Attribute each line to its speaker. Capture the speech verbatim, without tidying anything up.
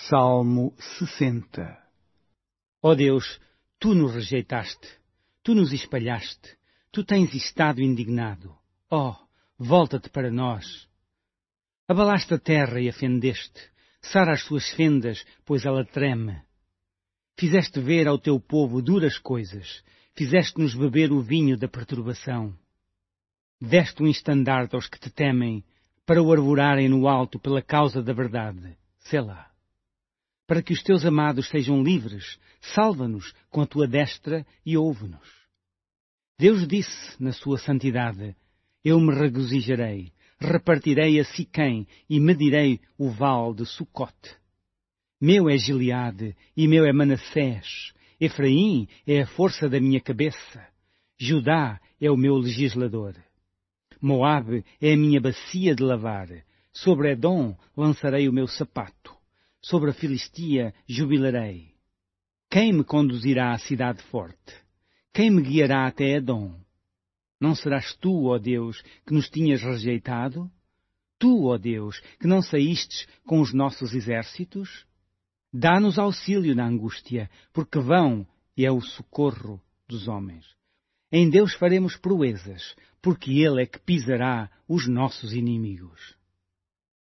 Speaker 1: Salmo sessenta.
Speaker 2: Ó Deus, Tu nos rejeitaste, Tu nos espalhaste, Tu tens estado indignado. Ó, volta-te para nós. Abalaste a terra e a fendeste, sara as suas fendas, pois ela treme. Fizeste ver ao teu povo duras coisas, fizeste-nos beber o vinho da perturbação. Deste um estandarte aos que te temem, para o arvorarem no alto pela causa da verdade. Selá. Para que os teus amados sejam livres, salva-nos com a tua destra e ouve-nos. Deus disse na sua santidade: eu me regozijarei, repartirei a Siquém e medirei o vale de Sucote. Meu é Gileade e meu é Manassés, Efraim é a força da minha cabeça, Judá é o meu legislador. Moabe é a minha bacia de lavar, sobre Edom lançarei o meu sapato, sobre a Filistia jubilarei. Quem me conduzirá à cidade forte? Quem me guiará até Edom? Não serás tu, ó Deus, que nos tinhas rejeitado? Tu, ó Deus, que não saístes com os nossos exércitos? Dá-nos auxílio na angústia, porque vão é o socorro dos homens. Em Deus faremos proezas, porque Ele é que pisará os nossos inimigos.